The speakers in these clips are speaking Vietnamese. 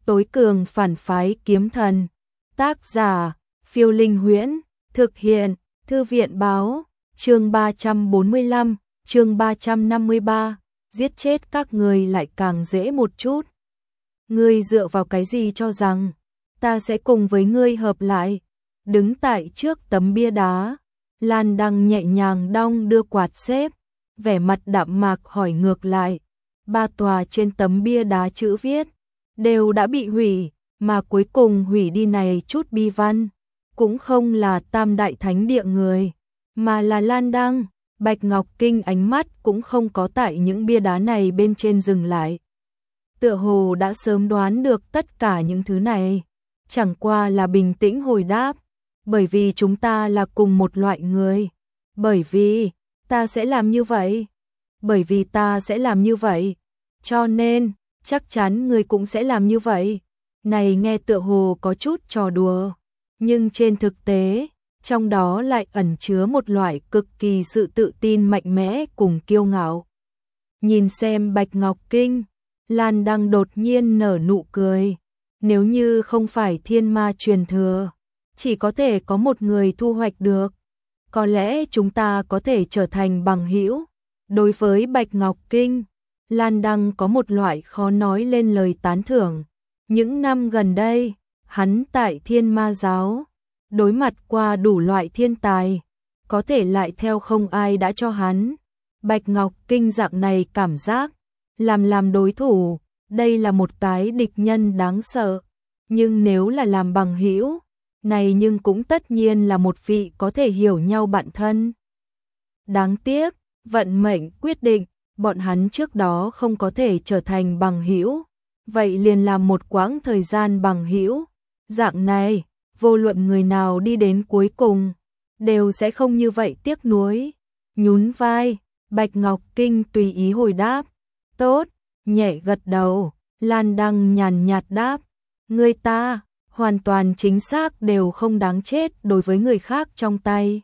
tối cường phản phái kiếm thần. Tác giả, Phiêu Linh Huyễn, thực hiện, Thư viện báo, chương 345, chương 353, giết chết các người lại càng dễ một chút. Ngươi dựa vào cái gì cho rằng ta sẽ cùng với ngươi hợp lại? Đứng tại trước tấm bia đá, Lan Đăng nhẹ nhàng đong đưa quạt xếp, vẻ mặt đạm mạc hỏi ngược lại. 3 tòa trên tấm bia đá chữ viết đều đã bị hủy, mà cuối cùng hủy đi này chút bi văn cũng không là Tam Đại Thánh Địa người, mà là Lan Đăng. Bạch Ngọc Kinh ánh mắt cũng không có tại những bia đá này bên trên dừng lại. Tựa hồ đã sớm đoán được tất cả những thứ này, chẳng qua là bình tĩnh hồi đáp, bởi vì chúng ta là cùng một loại người, bởi vì ta sẽ làm như vậy, bởi vì ta sẽ làm như vậy, cho nên chắc chắn người cũng sẽ làm như vậy. Này nghe tựa hồ có chút trò đùa, nhưng trên thực tế, trong đó lại ẩn chứa một loại cực kỳ sự tự tin mạnh mẽ cùng kiêu ngạo. Nhìn xem Bạch Ngọc Kinh, Lan Đăng đột nhiên nở nụ cười. Nếu như không phải thiên ma truyền thừa, chỉ có thể có một người thu hoạch được, có lẽ chúng ta có thể trở thành bằng hữu. Đối với Bạch Ngọc Kinh, Lan Đăng có một loại khó nói lên lời tán thưởng. Những năm gần đây, hắn tại Thiên Ma giáo đối mặt qua đủ loại thiên tài, có thể lại theo không ai đã cho hắn Bạch Ngọc Kinh dạng này cảm giác, làm đối thủ, đây là một cái địch nhân đáng sợ, nhưng nếu là làm bằng hữu, này nhưng cũng tất nhiên là một vị có thể hiểu nhau bạn thân. Đáng tiếc, vận mệnh quyết định, bọn hắn trước đó không có thể trở thành bằng hữu, vậy liền làm một quãng thời gian bằng hữu, dạng này, vô luận người nào đi đến cuối cùng, đều sẽ không như vậy tiếc nuối. Nhún vai, Bạch Ngọc Kinh tùy ý hồi đáp, tốt, nhẹ gật đầu. Lan Đăng nhàn nhạt đáp, người ta, hoàn toàn chính xác đều không đáng chết đối với người khác trong tay.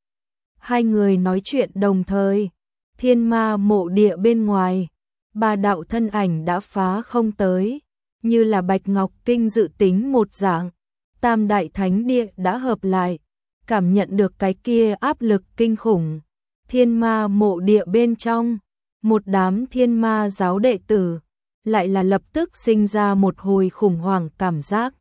Hai người nói chuyện đồng thời, Thiên Ma mộ địa bên ngoài, 3 đạo thân ảnh đã phá không tới, như là Bạch Ngọc Kinh dự tính một dạng. Tam Đại Thánh Địa đã hợp lại, cảm nhận được cái kia áp lực kinh khủng. Thiên Ma mộ địa bên trong, một đám thiên ma giáo đệ tử, lại là lập tức sinh ra một hồi khủng hoảng cảm giác.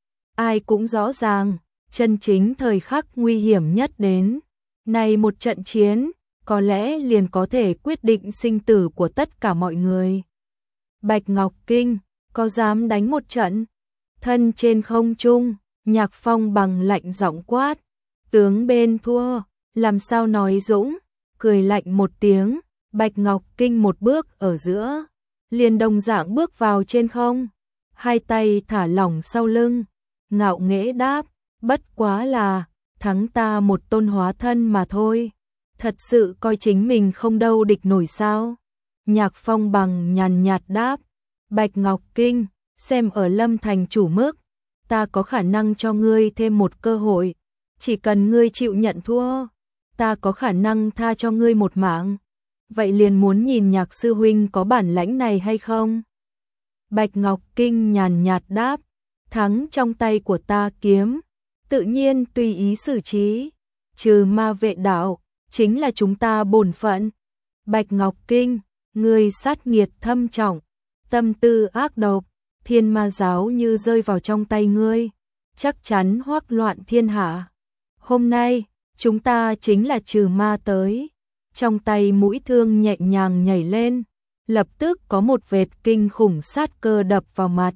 Ai cũng rõ ràng, chân chính thời khắc nguy hiểm nhất đến. Này một trận chiến, có lẽ liền có thể quyết định sinh tử của tất cả mọi người. Bạch Ngọc Kinh, có dám đánh một trận? Thân trên không trung, Nhạc Phong bằng lạnh giọng quát. Tướng bên thua, làm sao nói dũng, cười lạnh một tiếng, Bạch Ngọc Kinh một bước ở giữa, liền đồng dạng bước vào trên không, hai tay thả lỏng sau lưng, ngạo nghễ đáp, bất quá là thắng ta một tôn hóa thân mà thôi, thật sự coi chính mình không đâu địch nổi sao? Nhạc Phong bằng nhàn nhạt đáp, Bạch Ngọc Kinh, xem ở Lâm Thành chủ mức, ta có khả năng cho ngươi thêm một cơ hội, chỉ cần ngươi chịu nhận thua, ta có khả năng tha cho ngươi một mạng. Vậy liền muốn nhìn Nhạc sư huynh có bản lãnh này hay không? Bạch Ngọc Kinh nhàn nhạt đáp, thắng trong tay của ta kiếm, tự nhiên tùy ý xử trí, trừ ma vệ đạo, chính là chúng ta bổn phận. Bạch Ngọc Kinh, ngươi sát nghiệt thâm trọng, tâm tư ác độc, thiên ma giáo như rơi vào trong tay ngươi, chắc chắn hoắc loạn thiên hạ. Hôm nay, chúng ta chính là trừ ma tới. Trong tay mũi thương nhẹ nhàng nhảy lên, lập tức có một vệt kinh khủng sát cơ đập vào mặt.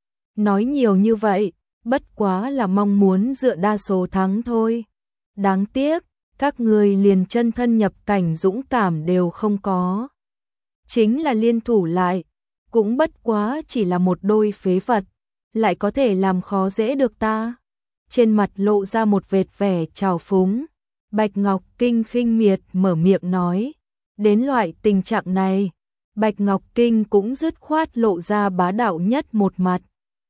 Nói nhiều như vậy, bất quá là mong muốn dựa đa số thắng thôi. Đáng tiếc, các người liền chân thân nhập cảnh dũng cảm đều không có. Chính là liên thủ lại, cũng bất quá chỉ là một đôi phế vật, lại có thể làm khó dễ được ta. Trên mặt lộ ra một vệt vẻ trào phúng. Bạch Ngọc Kinh khinh miệt mở miệng nói, đến loại tình trạng này, Bạch Ngọc Kinh cũng dứt khoát lộ ra bá đạo nhất một mặt.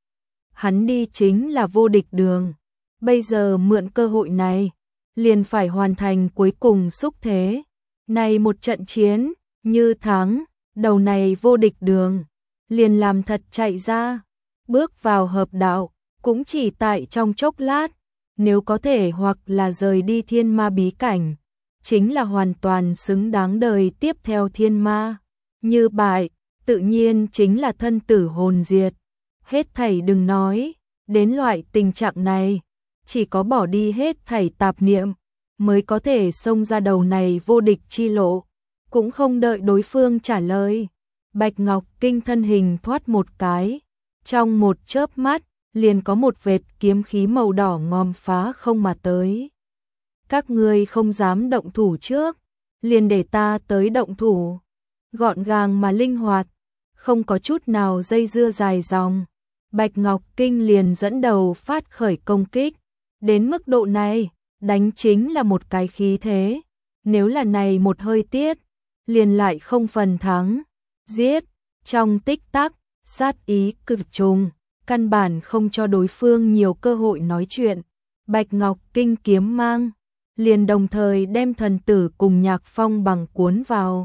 Hắn đi chính là vô địch đường, bây giờ mượn cơ hội này, liền phải hoàn thành cuối cùng xúc thế. Này một trận chiến, như thắng, đầu này vô địch đường, liền làm thật chạy ra, bước vào hợp đạo, cũng chỉ tại trong chốc lát, nếu có thể hoặc là rời đi thiên ma bí cảnh, chính là hoàn toàn xứng đáng đời tiếp theo thiên ma. Như bại, tự nhiên chính là thân tử hồn diệt. Hết thảy đừng nói, đến loại tình trạng này, chỉ có bỏ đi hết thảy tạp niệm, mới có thể xông ra đầu này vô địch chi lộ. Cũng không đợi đối phương trả lời, Bạch Ngọc Kinh thân hình thoát một cái, trong một chớp mắt, liền có một vệt kiếm khí màu đỏ ngòm phá không mà tới. Các ngươi không dám động thủ trước, liền để ta tới động thủ. Gọn gàng mà linh hoạt, không có chút nào dây dưa dài dòng. Bạch Ngọc Kinh liền dẫn đầu phát khởi công kích. Đến mức độ này, đánh chính là một cái khí thế. Nếu là này một hơi tiết, liền lại không phần thắng. Giết, trong tích tắc, sát ý cực trùng, căn bản không cho đối phương nhiều cơ hội nói chuyện. Bạch Ngọc Kinh kiếm mang, liền đồng thời đem thần tử cùng Nhạc Phong bằng cuốn vào.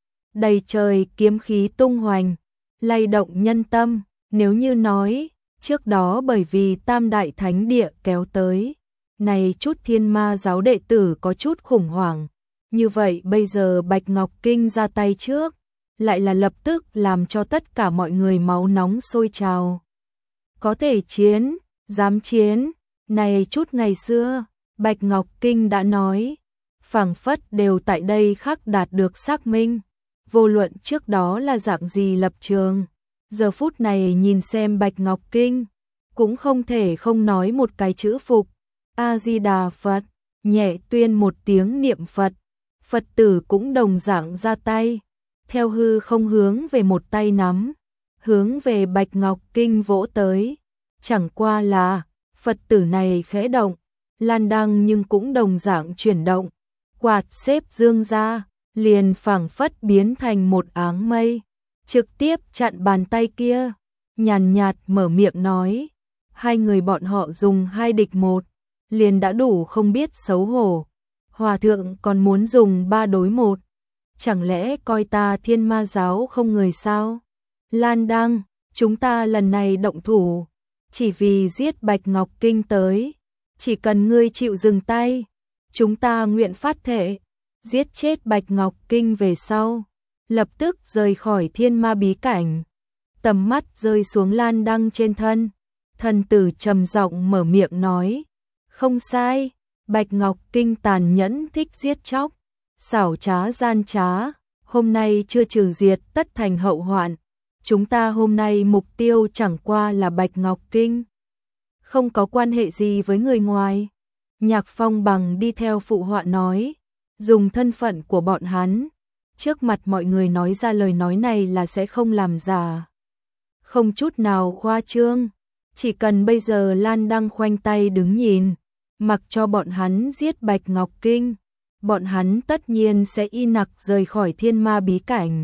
Đầy trời kiếm khí tung hoành, lay động nhân tâm. Nếu như nói, trước đó bởi vì Tam Đại Thánh Địa kéo tới, này chút thiên ma giáo đệ tử có chút khủng hoảng. Như vậy bây giờ Bạch Ngọc Kinh ra tay trước, lại là lập tức làm cho tất cả mọi người máu nóng sôi trào. Có thể chiến, dám chiến, này chút ngày xưa, Bạch Ngọc Kinh đã nói, phảng phất đều tại đây khắc đạt được xác minh. Vô luận trước đó là dạng gì lập trường, giờ phút này nhìn xem Bạch Ngọc Kinh, cũng không thể không nói một cái chữ phục. A-di-đà Phật, nhẹ tuyên một tiếng niệm Phật, Phật tử cũng đồng dạng ra tay, theo hư không hướng về một tay nắm, hướng về Bạch Ngọc Kinh vỗ tới. Chẳng qua là, Phật tử này khẽ động, lan đăng nhưng cũng đồng dạng chuyển động, quạt xếp dương ra, liền phảng phất biến thành một áng mây, trực tiếp chặn bàn tay kia, nhàn nhạt mở miệng nói, hai người bọn họ dùng 2 địch 1, liền đã đủ không biết xấu hổ, hòa thượng còn muốn dùng 3 đối 1, chẳng lẽ coi ta thiên ma giáo không người sao? Lan Đăng, chúng ta lần này động thủ, chỉ vì giết Bạch Ngọc Kinh tới, chỉ cần ngươi chịu dừng tay, chúng ta nguyện phát thệ, giết chết Bạch Ngọc Kinh về sau, lập tức rời khỏi thiên ma bí cảnh. Tầm mắt rơi xuống Lan Đăng trên thân, thần tử trầm giọng mở miệng nói, không sai, Bạch Ngọc Kinh tàn nhẫn thích giết chóc, xảo trá gian trá, hôm nay chưa trừ diệt tất thành hậu hoạn, chúng ta hôm nay mục tiêu chẳng qua là Bạch Ngọc Kinh, không có quan hệ gì với người ngoài. Nhạc Phong bằng đi theo phụ họa nói, dùng thân phận của bọn hắn, trước mặt mọi người nói ra lời nói này là sẽ không làm giả. Không chút nào khoa trương, chỉ cần bây giờ Lan Đăng khoanh tay đứng nhìn, mặc cho bọn hắn giết Bạch Ngọc Kinh, bọn hắn tất nhiên sẽ y nặc rời khỏi thiên ma bí cảnh.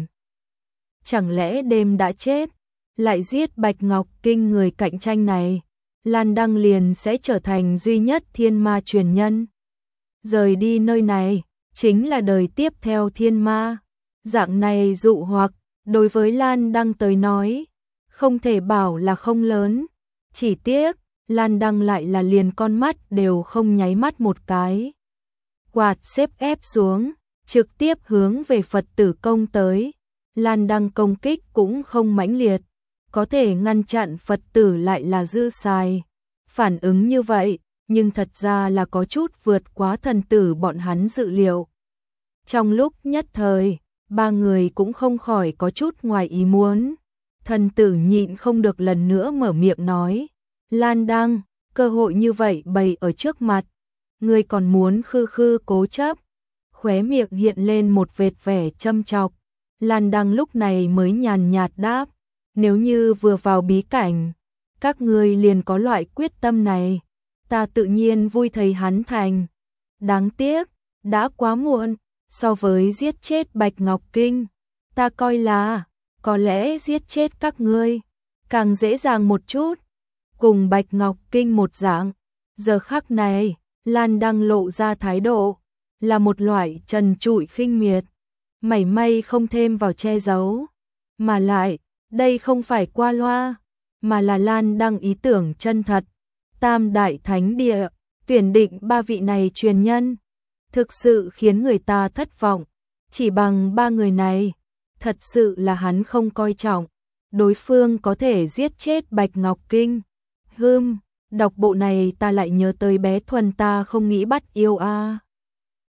Chẳng lẽ đêm đã chết, lại giết Bạch Ngọc Kinh người cạnh tranh này, Lan Đăng liền sẽ trở thành duy nhất thiên ma truyền nhân. Rời đi nơi này, chính là đời tiếp theo thiên ma. Dạng này dụ hoặc, đối với Lan Đăng tới nói, không thể bảo là không lớn. Chỉ tiếc, Lan Đăng lại là liền con mắt đều không nháy mắt một cái. Quạt xếp ép xuống, trực tiếp hướng về Phật tử công tới. Lan Đăng công kích cũng không mãnh liệt, có thể ngăn chặn Phật tử lại là dư xài. Phản ứng như vậy, nhưng thật ra là có chút vượt quá thần tử bọn hắn dự liệu. Trong lúc nhất thời, 3 người cũng không khỏi có chút ngoài ý muốn. Thần tử nhịn không được lần nữa mở miệng nói, Lan Đăng, cơ hội như vậy bày ở trước mặt, ngươi còn muốn khư khư cố chấp. Khóe miệng hiện lên một vệt vẻ châm chọc. Lan Đăng lúc này mới nhàn nhạt đáp, nếu như vừa vào bí cảnh, các ngươi liền có loại quyết tâm này, ta tự nhiên vui thấy hắn thành. Đáng tiếc, đã quá muộn, so với giết chết Bạch Ngọc Kinh, ta coi là, có lẽ giết chết các ngươi, càng dễ dàng một chút. Cùng Bạch Ngọc Kinh một dạng, giờ khắc này, Lan Đăng lộ ra thái độ, là một loại trần trụi khinh miệt, mảy may không thêm vào che giấu. Mà lại, đây không phải qua loa, mà là Lan Đăng ý tưởng chân thật. Tam đại thánh địa, tuyển định 3 vị này truyền nhân, thực sự khiến người ta thất vọng. Chỉ bằng 3 người này, thật sự là hắn không coi trọng. Đối phương có thể giết chết Bạch Ngọc Kinh. Đọc bộ này ta lại nhớ tới bé Thuần ta không nghĩ bắt yêu a.